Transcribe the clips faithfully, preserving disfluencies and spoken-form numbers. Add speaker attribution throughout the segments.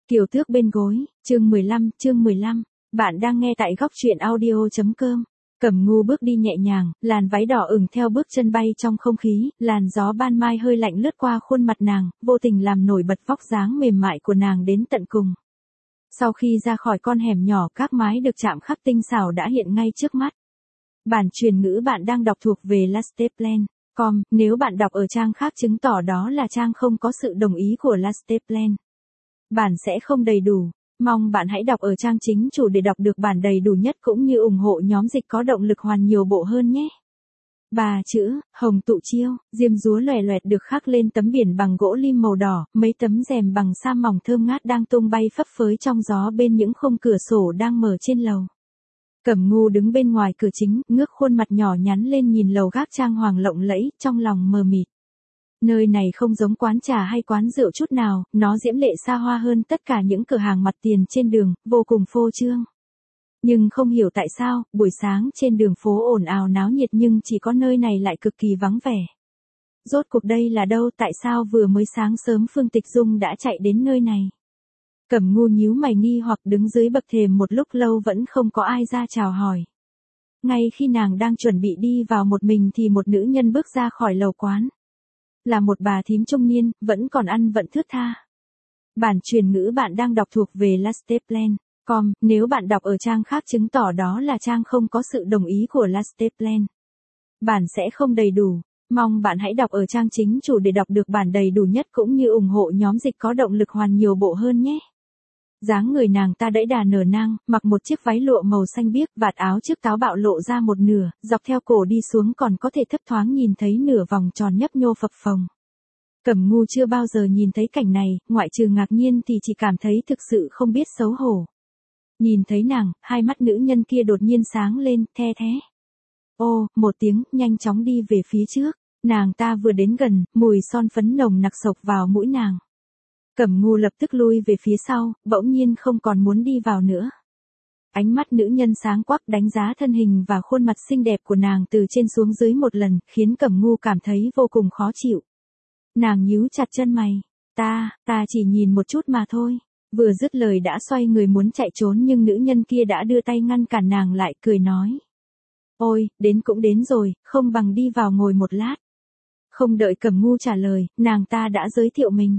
Speaker 1: Kiều tước bên gối, chương mười lăm, chương mười lăm. Bạn đang nghe tại góc truyện audio.com. Cẩm Ngu bước đi nhẹ nhàng, làn váy đỏ ửng theo bước chân bay trong không khí, làn gió ban mai hơi lạnh lướt qua khuôn mặt nàng, vô tình làm nổi bật vóc dáng mềm mại của nàng đến tận cùng. Sau khi ra khỏi con hẻm nhỏ, các mái được chạm khắc tinh xảo đã hiện ngay trước mắt. Bản truyền ngữ bạn đang đọc thuộc về lasteplan chấm com, nếu bạn đọc ở trang khác chứng tỏ đó là trang không có sự đồng ý của Lasteplan. Bản sẽ không đầy đủ. Mong bạn hãy đọc ở trang chính chủ để đọc được bản đầy đủ nhất cũng như ủng hộ nhóm dịch có động lực hoàn nhiều bộ hơn nhé. Ba chữ, Hồng Tụ Chiêu, diêm dúa loè loẹt được khắc lên tấm biển bằng gỗ lim màu đỏ, mấy tấm rèm bằng sa mỏng thơm ngát đang tung bay phấp phới trong gió bên những khung cửa sổ đang mở trên lầu. Cẩm Ngu đứng bên ngoài cửa chính, ngước khuôn mặt nhỏ nhắn lên nhìn lầu gác trang hoàng lộng lẫy, trong lòng mờ mịt. Nơi này không giống quán trà hay quán rượu chút nào, nó diễm lệ xa hoa hơn tất cả những cửa hàng mặt tiền trên đường, vô cùng phô trương. Nhưng không hiểu tại sao, buổi sáng trên đường phố ồn ào náo nhiệt nhưng chỉ có nơi này lại cực kỳ vắng vẻ. Rốt cuộc đây là đâu, tại sao vừa mới sáng sớm Phương Tịch Dung đã chạy đến nơi này? Cẩm Ngu nhíu mày nghi hoặc đứng dưới bậc thềm một lúc lâu vẫn không có ai ra chào hỏi. Ngay khi nàng đang chuẩn bị đi vào một mình thì một nữ nhân bước ra khỏi lầu quán. Là một bà thím trung niên, vẫn còn ăn vận thướt tha. Bản truyền ngữ bạn đang đọc thuộc về lasteplan chấm com, nếu bạn đọc ở trang khác chứng tỏ đó là trang không có sự đồng ý của Lasteplan. Bản sẽ không đầy đủ. Mong bạn hãy đọc ở trang chính chủ để đọc được bản đầy đủ nhất cũng như ủng hộ nhóm dịch có động lực hoàn nhiều bộ hơn nhé. Dáng người nàng ta đẫy đà nở nang, mặc một chiếc váy lụa màu xanh biếc, vạt áo trước táo bạo lộ ra một nửa, dọc theo cổ đi xuống còn có thể thấp thoáng nhìn thấy nửa vòng tròn nhấp nhô phập phồng. Cẩm Ngu chưa bao giờ nhìn thấy cảnh này, ngoại trừ ngạc nhiên thì chỉ cảm thấy thực sự không biết xấu hổ. Nhìn thấy nàng, hai mắt nữ nhân kia đột nhiên sáng lên, the thế. Ô, một tiếng, nhanh chóng đi về phía trước. Nàng ta vừa đến gần, mùi son phấn nồng nặc sộc vào mũi nàng. Cẩm Ngu lập tức lui về phía sau, bỗng nhiên không còn muốn đi vào nữa. Ánh mắt nữ nhân sáng quắc đánh giá thân hình và khuôn mặt xinh đẹp của nàng từ trên xuống dưới một lần, khiến Cẩm Ngu cảm thấy vô cùng khó chịu. Nàng nhíu chặt chân mày. Ta, ta chỉ nhìn một chút mà thôi. Vừa dứt lời đã xoay người muốn chạy trốn nhưng nữ nhân kia đã đưa tay ngăn cản nàng lại, cười nói. Ôi, đến cũng đến rồi, không bằng đi vào ngồi một lát. Không đợi Cẩm Ngu trả lời, nàng ta đã giới thiệu mình.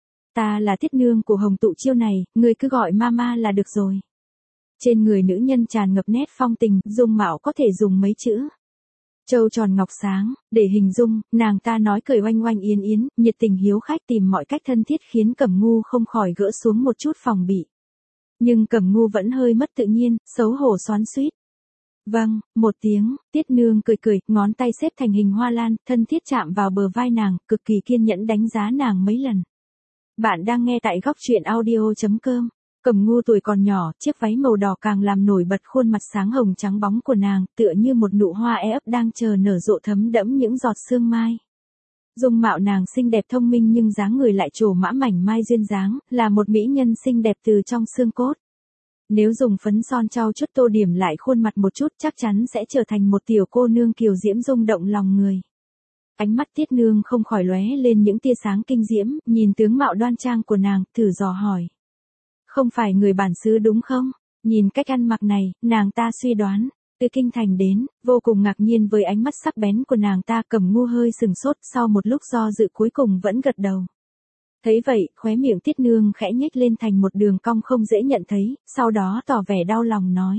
Speaker 1: Ta là thiết nương của Hồng Tụ Chiêu này, ngươi cứ gọi mama là được rồi. Trên người nữ nhân tràn ngập nét phong tình, dung mạo có thể dùng mấy chữ. Trâu tròn ngọc sáng, để hình dung, nàng ta nói cười oanh oanh yến yến, nhiệt tình hiếu khách tìm mọi cách thân thiết khiến Cẩm Ngu không khỏi gỡ xuống một chút phòng bị. Nhưng Cẩm Ngu vẫn hơi mất tự nhiên, xấu hổ xoắn xuýt. Vâng, một tiếng, Tiết Nương cười cười, ngón tay xếp thành hình hoa lan, thân thiết chạm vào bờ vai nàng, cực kỳ kiên nhẫn đánh giá nàng mấy lần. Bạn đang nghe tại góc truyện audio.com. Cẩm Ngu tuổi còn nhỏ, chiếc váy màu đỏ càng làm nổi bật khuôn mặt sáng hồng trắng bóng của nàng, tựa như một nụ hoa e ấp đang chờ nở rộ thấm đẫm những giọt sương mai. Dung mạo nàng xinh đẹp thông minh nhưng dáng người lại trổ mã mảnh mai duyên dáng, là một mỹ nhân xinh đẹp từ trong xương cốt. Nếu dùng phấn son trau chuốt tô điểm lại khuôn mặt một chút chắc chắn sẽ trở thành một tiểu cô nương kiều diễm rung động lòng người. Ánh mắt Tiết Nương không khỏi lóe lên những tia sáng kinh diễm, nhìn tướng mạo đoan trang của nàng, thử dò hỏi. Không phải người bản xứ đúng không? Nhìn cách ăn mặc này, nàng ta suy đoán, từ kinh thành đến, vô cùng ngạc nhiên với ánh mắt sắc bén của nàng ta. Cẩm Ngu hơi sừng sốt, sau một lúc do dự cuối cùng vẫn gật đầu. Thấy vậy, khóe miệng Tiết Nương khẽ nhếch lên thành một đường cong không dễ nhận thấy, sau đó tỏ vẻ đau lòng nói.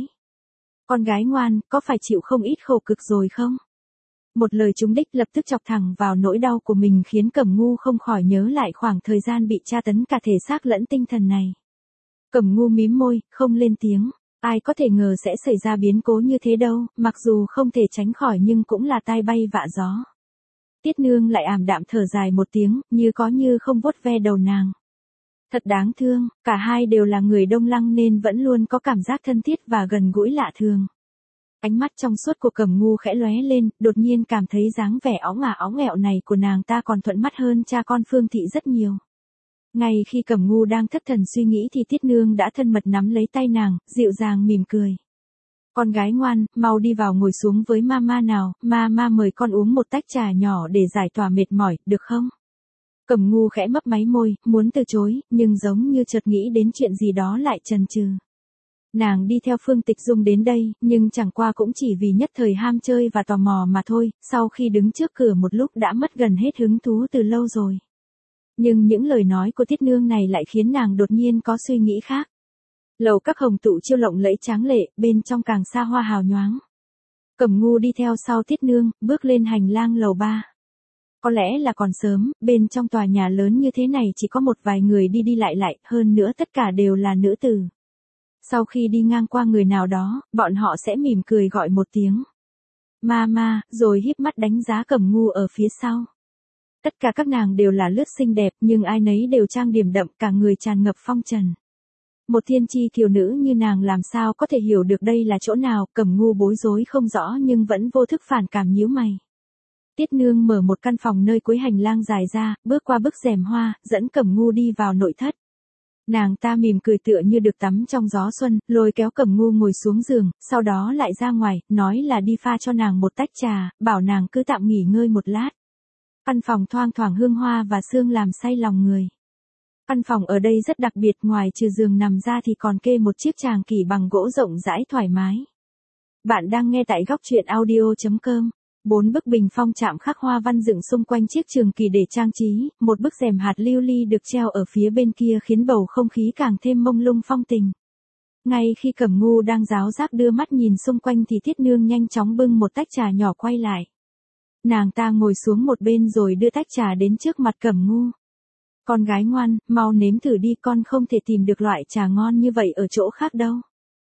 Speaker 1: Con gái ngoan, có phải chịu không ít khổ cực rồi không? Một lời trúng đích lập tức chọc thẳng vào nỗi đau của mình khiến Cẩm Ngu không khỏi nhớ lại khoảng thời gian bị tra tấn cả thể xác lẫn tinh thần này. Cẩm Ngu mím môi, không lên tiếng, ai có thể ngờ sẽ xảy ra biến cố như thế đâu, mặc dù không thể tránh khỏi nhưng cũng là tai bay vạ gió. Tiết Nương lại ảm đạm thở dài một tiếng, như có như không vuốt ve đầu nàng. Thật đáng thương, cả hai đều là người Đông Lăng nên vẫn luôn có cảm giác thân thiết và gần gũi lạ thường. Ánh mắt trong suốt của Cẩm Ngu khẽ lóe lên, đột nhiên cảm thấy dáng vẻ óng ả óng ẹo này của nàng ta còn thuận mắt hơn cha con Phương Thị rất nhiều. Ngay khi Cẩm Ngu đang thất thần suy nghĩ thì Tiết Nương đã thân mật nắm lấy tay nàng, dịu dàng mỉm cười. Con gái ngoan, mau đi vào ngồi xuống với mama nào, mama mời con uống một tách trà nhỏ để giải tỏa mệt mỏi, được không? Cẩm Ngu khẽ mấp máy môi, muốn từ chối, nhưng giống như chợt nghĩ đến chuyện gì đó lại chần chừ. Nàng đi theo Phương Tịch Dung đến đây, nhưng chẳng qua cũng chỉ vì nhất thời ham chơi và tò mò mà thôi, sau khi đứng trước cửa một lúc đã mất gần hết hứng thú từ lâu rồi. Nhưng những lời nói của Tiết Nương này lại khiến nàng đột nhiên có suy nghĩ khác. Lầu các Hồng Tụ Chiêu lộng lẫy tráng lệ, bên trong càng xa hoa hào nhoáng. Cẩm Ngu đi theo sau Tiết Nương, bước lên hành lang lầu ba. Có lẽ là còn sớm, bên trong tòa nhà lớn như thế này chỉ có một vài người đi đi lại lại, hơn nữa tất cả đều là nữ tử. Sau khi đi ngang qua người nào đó, bọn họ sẽ mỉm cười gọi một tiếng Mama, rồi híp mắt đánh giá Cẩm Ngu ở phía sau. Tất cả các nàng đều là lướt xinh đẹp, nhưng ai nấy đều trang điểm đậm, cả người tràn ngập phong trần. Một thiên chi kiều nữ như nàng làm sao có thể hiểu được đây là chỗ nào, Cẩm Ngu bối rối không rõ nhưng vẫn vô thức phản cảm nhíu mày. Tiết Nương mở một căn phòng nơi cuối hành lang dài ra, bước qua bức rèm hoa, dẫn Cẩm Ngu đi vào nội thất. Nàng ta mỉm cười tựa như được tắm trong gió xuân, lôi kéo Cẩm Ngu ngồi xuống giường, sau đó lại ra ngoài, nói là đi pha cho nàng một tách trà, bảo nàng cứ tạm nghỉ ngơi một lát. Căn phòng thoang thoảng hương hoa và sương làm say lòng người. Căn phòng ở đây rất đặc biệt, ngoài trừ giường nằm ra thì còn kê một chiếc tràng kỷ bằng gỗ rộng rãi thoải mái. Bạn đang nghe tại góc truyện audio chấm com. Bốn bức bình phong chạm khắc hoa văn dựng xung quanh chiếc trường kỳ để trang trí, một bức rèm hạt lưu ly được treo ở phía bên kia khiến bầu không khí càng thêm mông lung phong tình. Ngay khi Cẩm Ngu đang ráo rác đưa mắt nhìn xung quanh thì Tiết Nương nhanh chóng bưng một tách trà nhỏ quay lại. Nàng ta ngồi xuống một bên rồi đưa tách trà đến trước mặt Cẩm Ngu. Con gái ngoan, mau nếm thử đi, con không thể tìm được loại trà ngon như vậy ở chỗ khác đâu.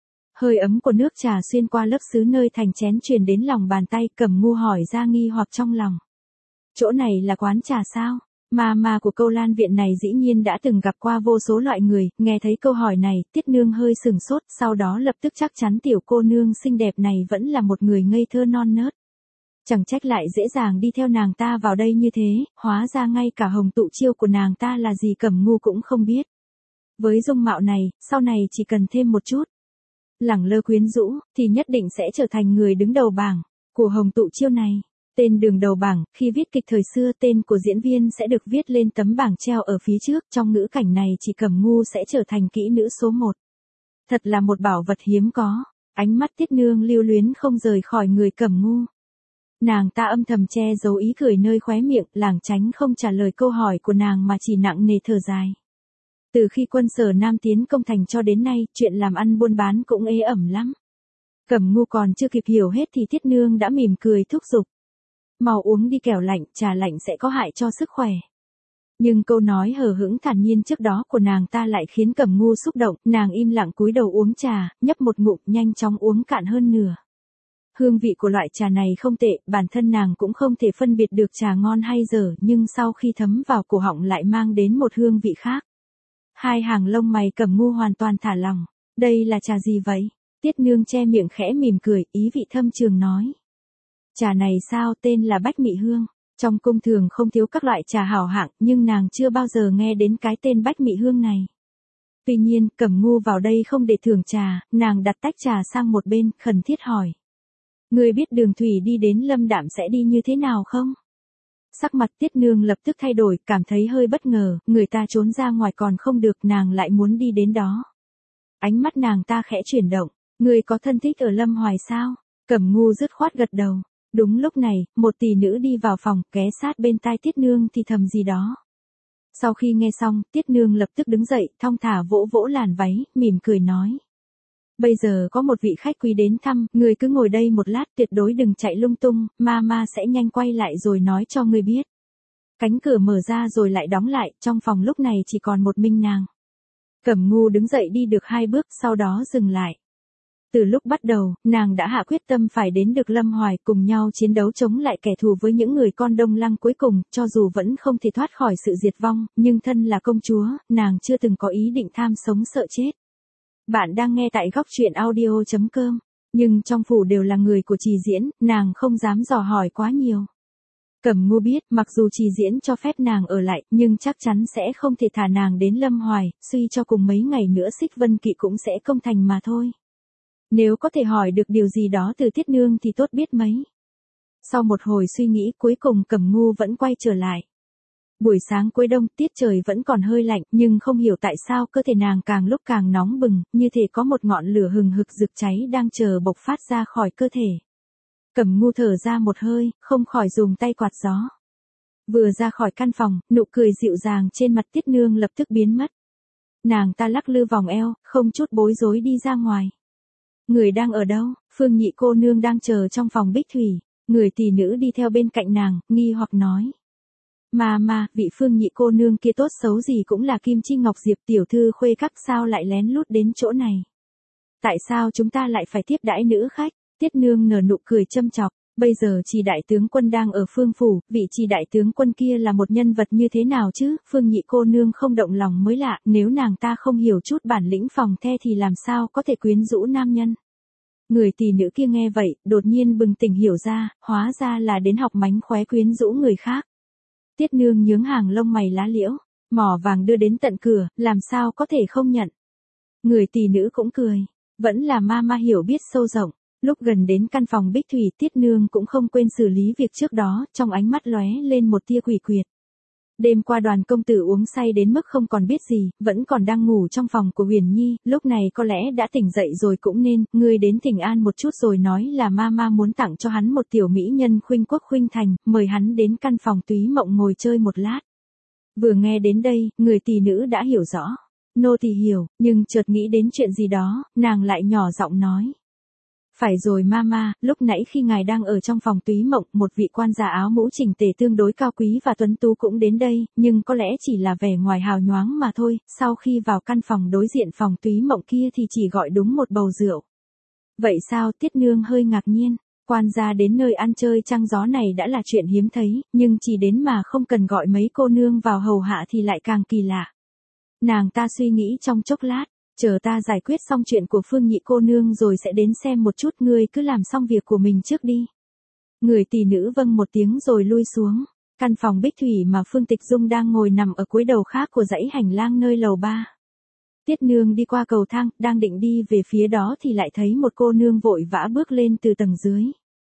Speaker 1: Hơi ấm của nước trà xuyên qua lớp sứ nơi thành chén truyền đến lòng bàn tay, Cẩm Ngu hỏi ra nghi hoặc trong lòng. Chỗ này là quán trà sao? Mama của Câu Lan Viện này dĩ nhiên đã từng gặp qua vô số loại người, nghe thấy câu hỏi này, Tiết Nương hơi sừng sốt, sau đó lập tức chắc chắn tiểu cô nương xinh đẹp này vẫn là một người ngây thơ non nớt. Chẳng trách lại dễ dàng đi theo nàng ta vào đây như thế, hóa ra ngay cả Hồng Tụ Chiêu của nàng ta là gì Cẩm Ngu cũng không biết. Với dung mạo này, sau này chỉ cần thêm một chút lẳng lơ quyến rũ, thì nhất định sẽ trở thành người đứng đầu bảng của Hồng Tụ Chiêu này. Tên đường đầu bảng, khi viết kịch thời xưa tên của diễn viên sẽ được viết lên tấm bảng treo ở phía trước, trong ngữ cảnh này chỉ Cẩm Ngu sẽ trở thành kỹ nữ số một. Thật là một bảo vật hiếm có, ánh mắt Tiết Nương lưu luyến không rời khỏi người Cẩm Ngu. Nàng ta âm thầm che giấu ý cười nơi khóe miệng, lảng tránh không trả lời câu hỏi của nàng mà chỉ nặng nề thở dài. Từ khi Quân Sở Nam tiến công thành cho đến nay, chuyện làm ăn buôn bán cũng ế ẩm lắm. Cẩm Ngu còn chưa kịp hiểu hết thì Tiết Nương đã mỉm cười thúc giục. Mau uống đi, kẻo lạnh, trà lạnh sẽ có hại cho sức khỏe. Nhưng câu nói hờ hững thản nhiên trước đó của nàng ta lại khiến Cẩm Ngu xúc động, nàng im lặng cúi đầu uống trà, nhấp một ngụm nhanh chóng uống cạn hơn nửa. Hương vị của loại trà này không tệ, bản thân nàng cũng không thể phân biệt được trà ngon hay dở, nhưng sau khi thấm vào cổ họng lại mang đến một hương vị khác. Hai hàng lông mày Cẩm Ngu hoàn toàn thả lỏng. Đây là trà gì vậy? Tiết Nương che miệng khẽ mỉm cười, ý vị thâm trường nói. Trà này sao, tên là Bách Mị Hương. Trong cung thường không thiếu các loại trà hảo hạng, nhưng nàng chưa bao giờ nghe đến cái tên Bách Mị Hương này. Tuy nhiên, Cẩm Ngu vào đây không để thưởng trà, nàng đặt tách trà sang một bên, khẩn thiết hỏi. Ngươi biết đường thủy đi đến Lâm Đạm sẽ đi như thế nào không? Sắc mặt Tiết Nương lập tức thay đổi, cảm thấy hơi bất ngờ, người ta trốn ra ngoài còn không được, nàng lại muốn đi đến đó. Ánh mắt nàng ta khẽ chuyển động, ngươi có thân thích ở Lâm Hoài sao? Cẩm Ngu dứt khoát gật đầu. Đúng lúc này, một tỷ nữ đi vào phòng, ghé sát bên tai Tiết Nương thì thầm gì đó. Sau khi nghe xong, Tiết Nương lập tức đứng dậy, thong thả vỗ vỗ làn váy, mỉm cười nói. Bây giờ có một vị khách quý đến thăm, người cứ ngồi đây một lát, tuyệt đối đừng chạy lung tung, Mama sẽ nhanh quay lại rồi nói cho người biết. Cánh cửa mở ra rồi lại đóng lại, trong phòng lúc này chỉ còn một mình nàng. Cẩm Ngu đứng dậy đi được hai bước, sau đó dừng lại. Từ lúc bắt đầu, nàng đã hạ quyết tâm phải đến được Lâm Hoài, cùng nhau chiến đấu chống lại kẻ thù với những người con Đông Lăng cuối cùng, cho dù vẫn không thể thoát khỏi sự diệt vong, nhưng thân là công chúa, nàng chưa từng có ý định tham sống sợ chết. Bạn đang nghe tại góc truyện audio chấm com, nhưng trong phủ đều là người của Trì Diễn, nàng không dám dò hỏi quá nhiều. Cẩm Ngu biết, mặc dù Trì Diễn cho phép nàng ở lại, nhưng chắc chắn sẽ không thể thả nàng đến Lâm Hoài, suy cho cùng mấy ngày nữa Xích Vân Kỵ cũng sẽ công thành mà thôi. Nếu có thể hỏi được điều gì đó từ Tiết Nương thì tốt biết mấy. Sau một hồi suy nghĩ cuối cùng Cẩm Ngu vẫn quay trở lại. Buổi sáng cuối đông, tiết trời vẫn còn hơi lạnh, nhưng không hiểu tại sao cơ thể nàng càng lúc càng nóng bừng, như thể có một ngọn lửa hừng hực rực cháy đang chờ bộc phát ra khỏi cơ thể. Cẩm Ngu thở ra một hơi, không khỏi dùng tay quạt gió. Vừa ra khỏi căn phòng, nụ cười dịu dàng trên mặt Tiết Nương lập tức biến mất. Nàng ta lắc lư vòng eo, không chút bối rối đi ra ngoài. Người đang ở đâu? Phương Nhị cô nương đang chờ trong phòng bích thủy. Người tỷ nữ đi theo bên cạnh nàng, nghi hoặc nói. Mà mà, vị Phương Nhị cô nương kia tốt xấu gì cũng là Kim Chi Ngọc Diệp tiểu thư khuê các, sao lại lén lút đến chỗ này? Tại sao chúng ta lại phải tiếp đãi nữ khách? Tiết Nương nở nụ cười châm chọc. Bây giờ Trì đại tướng quân đang ở Phương phủ, vị Trì đại tướng quân kia là một nhân vật như thế nào chứ? Phương Nhị cô nương không động lòng mới lạ, nếu nàng ta không hiểu chút bản lĩnh phòng the thì làm sao có thể quyến rũ nam nhân? Người tỷ nữ kia nghe vậy, đột nhiên bừng tỉnh hiểu ra, hóa ra là đến học mánh khóe quyến rũ người khác. Tiết Nương nhướng hàng lông mày lá liễu, mỏ vàng đưa đến tận cửa, làm sao có thể không nhận? Người tỷ nữ cũng cười, vẫn là ma ma hiểu biết sâu rộng. Lúc gần đến căn phòng bích thủy, Tiết Nương cũng không quên xử lý việc trước đó, trong ánh mắt lóe lên một tia quỷ quyệt. Đêm qua Đoàn công tử uống say đến mức không còn biết gì, vẫn còn đang ngủ trong phòng của Huyền Nhi, lúc này có lẽ đã tỉnh dậy rồi cũng nên, ngươi đến thỉnh an một chút rồi nói là ma ma muốn tặng cho hắn một tiểu mỹ nhân khuynh quốc khuynh thành, mời hắn đến căn phòng túy mộng ngồi chơi một lát. Vừa nghe đến đây, người tỷ nữ đã hiểu rõ. Nô tỳ hiểu, nhưng chợt nghĩ đến chuyện gì đó, nàng lại nhỏ giọng nói. Phải rồi mama, lúc nãy khi ngài đang ở trong phòng túy mộng, một vị quan gia áo mũ chỉnh tề tương đối cao quý và tuấn tú cũng đến đây, nhưng có lẽ chỉ là vẻ ngoài hào nhoáng mà thôi, sau khi vào căn phòng đối diện phòng túy mộng kia thì chỉ gọi đúng một bầu rượu. Vậy sao? Tiết Nương hơi ngạc nhiên, quan gia đến nơi ăn chơi trăng gió này đã là chuyện hiếm thấy, nhưng chỉ đến mà không cần gọi mấy cô nương vào hầu hạ thì lại càng kỳ lạ. Nàng ta suy nghĩ trong chốc lát. Chờ ta giải quyết xong chuyện của Phương Nhị cô nương rồi sẽ đến xem một chút, ngươi cứ làm xong việc của mình trước đi. Người tỷ nữ vâng một tiếng rồi lui xuống. Căn phòng bích thủy mà Phương Tịch Dung đang ngồi nằm ở cuối đầu khác của dãy hành lang nơi lầu ba. Tiết Nương đi qua cầu thang, đang định đi về phía đó thì lại thấy một cô nương vội vã bước lên từ tầng dưới.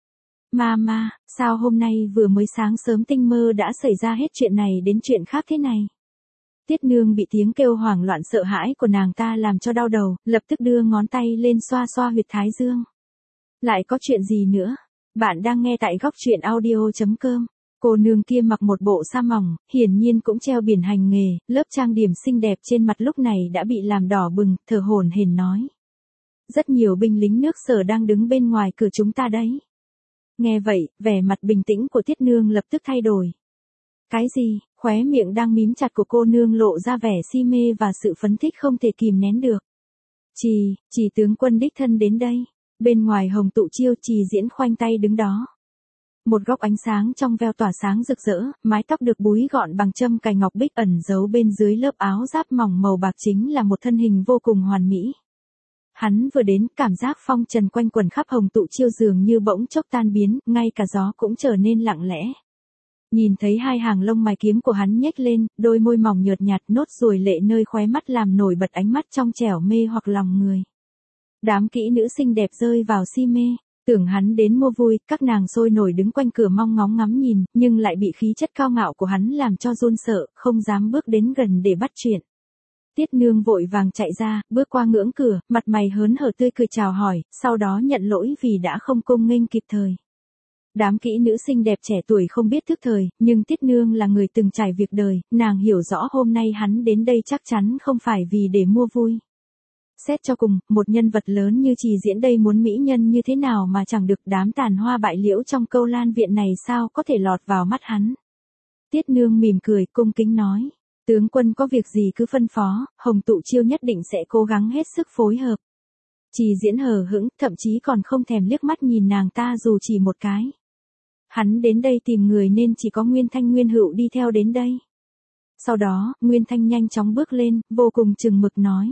Speaker 1: Mama, sao hôm nay vừa mới sáng sớm tinh mơ đã xảy ra hết chuyện này đến chuyện khác thế này? Tiết Nương bị tiếng kêu hoảng loạn sợ hãi của nàng ta làm cho đau đầu, lập tức đưa ngón tay lên xoa xoa huyệt thái dương. Lại có chuyện gì nữa? Bạn đang nghe tại góc truyện audio chấm com. Cô nương kia mặc một bộ sa mỏng, hiển nhiên cũng treo biển hành nghề, lớp trang điểm xinh đẹp trên mặt lúc này đã bị làm đỏ bừng, thở hổn hển nói. Rất nhiều binh lính nước Sở đang đứng bên ngoài cửa chúng ta đấy. Nghe vậy, vẻ mặt bình tĩnh của Tiết Nương lập tức thay đổi. Cái gì? Khóe miệng đang mím chặt của cô nương lộ ra vẻ si mê và sự phấn khích không thể kìm nén được. Trì, Trì tướng quân đích thân đến đây. Bên ngoài hồng tụ chiêu, Trì Diễn khoanh tay đứng đó. Một góc ánh sáng trong veo tỏa sáng rực rỡ, mái tóc được búi gọn bằng châm cài ngọc bích ẩn giấu bên dưới lớp áo giáp mỏng màu bạc chính là một thân hình vô cùng hoàn mỹ. Hắn vừa đến, cảm giác phong trần quanh quần khắp hồng tụ chiêu dường như bỗng chốc tan biến, ngay cả gió cũng trở nên lặng lẽ. Nhìn thấy hai hàng lông mày kiếm của hắn nhếch lên, đôi môi mỏng nhợt nhạt, nốt ruồi lệ nơi khóe mắt làm nổi bật ánh mắt trong trẻo mê hoặc lòng người. Đám kỹ nữ xinh đẹp rơi vào si mê, tưởng hắn đến mua vui, các nàng sôi nổi đứng quanh cửa mong ngóng ngắm nhìn, nhưng lại bị khí chất cao ngạo của hắn làm cho run sợ, không dám bước đến gần để bắt chuyện. Tiết Nương vội vàng chạy ra, bước qua ngưỡng cửa, mặt mày hớn hở tươi cười chào hỏi, sau đó nhận lỗi vì đã không cung nghênh kịp thời. Đám kỹ nữ xinh đẹp trẻ tuổi không biết thức thời, nhưng Tiết Nương là người từng trải việc đời, nàng hiểu rõ hôm nay hắn đến đây chắc chắn không phải vì để mua vui. Xét cho cùng, một nhân vật lớn như Trì Diễn đây muốn mỹ nhân như thế nào mà chẳng được, đám tàn hoa bại liễu trong Câu Lan viện này sao có thể lọt vào mắt hắn. Tiết Nương mỉm cười, cung kính nói, tướng quân có việc gì cứ phân phó, hồng tụ chiêu nhất định sẽ cố gắng hết sức phối hợp. Trì Diễn hờ hững, thậm chí còn không thèm liếc mắt nhìn nàng ta dù chỉ một cái. Hắn đến đây tìm người nên chỉ có Nguyên Thanh Nguyên Hựu đi theo đến đây. Sau đó, Nguyên Thanh nhanh chóng bước lên, vô cùng chừng mực nói.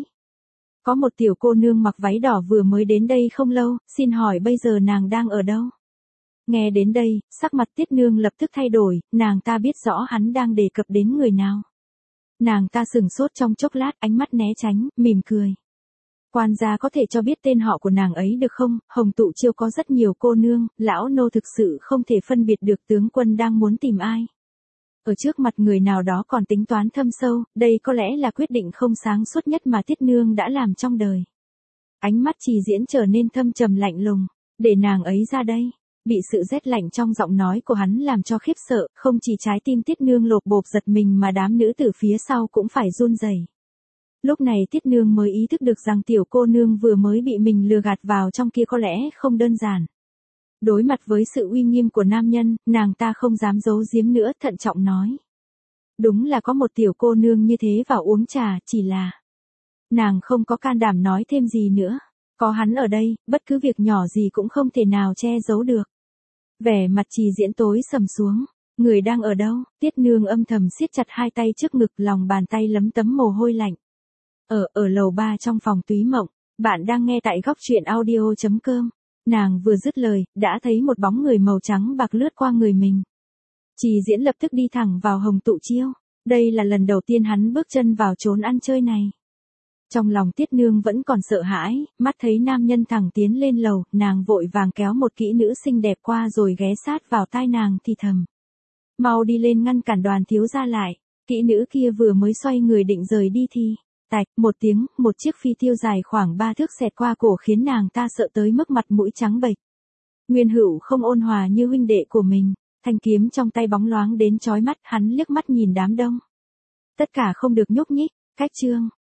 Speaker 1: Có một tiểu cô nương mặc váy đỏ vừa mới đến đây không lâu, xin hỏi bây giờ nàng đang ở đâu? Nghe đến đây, sắc mặt Tiết Nương lập tức thay đổi, nàng ta biết rõ hắn đang đề cập đến người nào. Nàng ta sừng sốt trong chốc lát, ánh mắt né tránh, mỉm cười. Quan gia có thể cho biết tên họ của nàng ấy được không? Hồng tụ chiêu có rất nhiều cô nương, lão nô thực sự không thể phân biệt được tướng quân đang muốn tìm ai. Ở trước mặt người nào đó còn tính toán thâm sâu, đây có lẽ là quyết định không sáng suốt nhất mà Tiết Nương đã làm trong đời. Ánh mắt Trì Diễn trở nên thâm trầm lạnh lùng, để nàng ấy ra đây. Bị sự rét lạnh trong giọng nói của hắn làm cho khiếp sợ, không chỉ trái tim Tiết Nương lột bột giật mình mà đám nữ tử phía sau cũng phải run rẩy. Lúc này Tiết Nương mới ý thức được rằng tiểu cô nương vừa mới bị mình lừa gạt vào trong kia có lẽ không đơn giản. Đối mặt với sự uy nghiêm của nam nhân, nàng ta không dám giấu giếm nữa, thận trọng nói. Đúng là có một tiểu cô nương như thế vào uống trà, chỉ là... Nàng không có can đảm nói thêm gì nữa. Có hắn ở đây, bất cứ việc nhỏ gì cũng không thể nào che giấu được. Vẻ mặt Trì Diễn tối sầm xuống. Người đang ở đâu? Tiết Nương âm thầm siết chặt hai tay trước ngực, lòng bàn tay lấm tấm mồ hôi lạnh. Ở, ở lầu ba trong phòng Túy Mộng. Bạn đang nghe tại góc truyện audio chấm com. Nàng vừa dứt lời, đã thấy một bóng người màu trắng bạc lướt qua người mình. Trì Diễn lập tức đi thẳng vào Hồng Tụ Chiêu. Đây là lần đầu tiên hắn bước chân vào chốn ăn chơi này. Trong lòng Tiết Nương vẫn còn sợ hãi, mắt thấy nam nhân thẳng tiến lên lầu, nàng vội vàng kéo một kỹ nữ xinh đẹp qua rồi ghé sát vào tai nàng thì thầm. Mau đi lên ngăn cản Đoàn thiếu gia lại. Kỹ nữ kia vừa mới xoay người định rời đi thì, tạch, một tiếng, một chiếc phi tiêu dài khoảng ba thước xẹt qua cổ khiến nàng ta sợ tới mức mặt mũi trắng bệch. Nguyên Hữu không ôn hòa như huynh đệ của mình, thanh kiếm trong tay bóng loáng đến chói mắt, hắn liếc mắt nhìn đám đông. Tất cả không được nhúc nhích, cách chương.